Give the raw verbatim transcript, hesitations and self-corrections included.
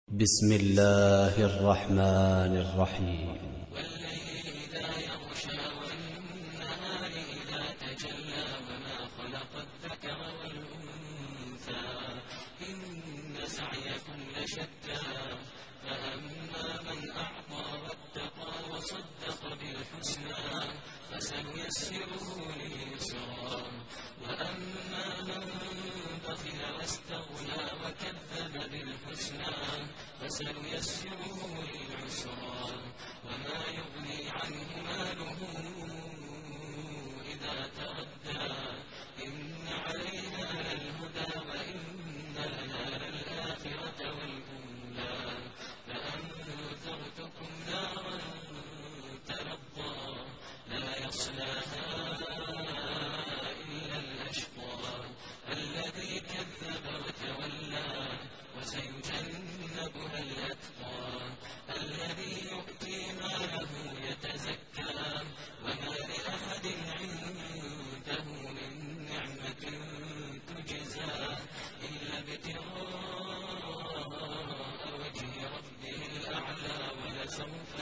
بسم الله الرحمن الرحيم. والليل إذا يغشى والنهار إذا تجلى وما خلق الذكر والأنثى إن سعيكم لشتى فأما من أعطى واتقى وصدق بالحسنى فسنيسره لليسرى وأما من بخل واستغنى وكذب بالحسنى فسنيسره للعسرى وما يغني عنه ماله إذا تردى إن علينا للهدى وإن لنا للآخرة والأولى فأنذرتكم نارا تلظى لا يصلاها إلا الأشقى الذي كذب وتولى وسيجنبها الأتقى الذي يؤتي ماله يتزكى وما لأحد عنده من نعمة تجزى إلا ابتغاء وجه ربه الأعلى ولسوف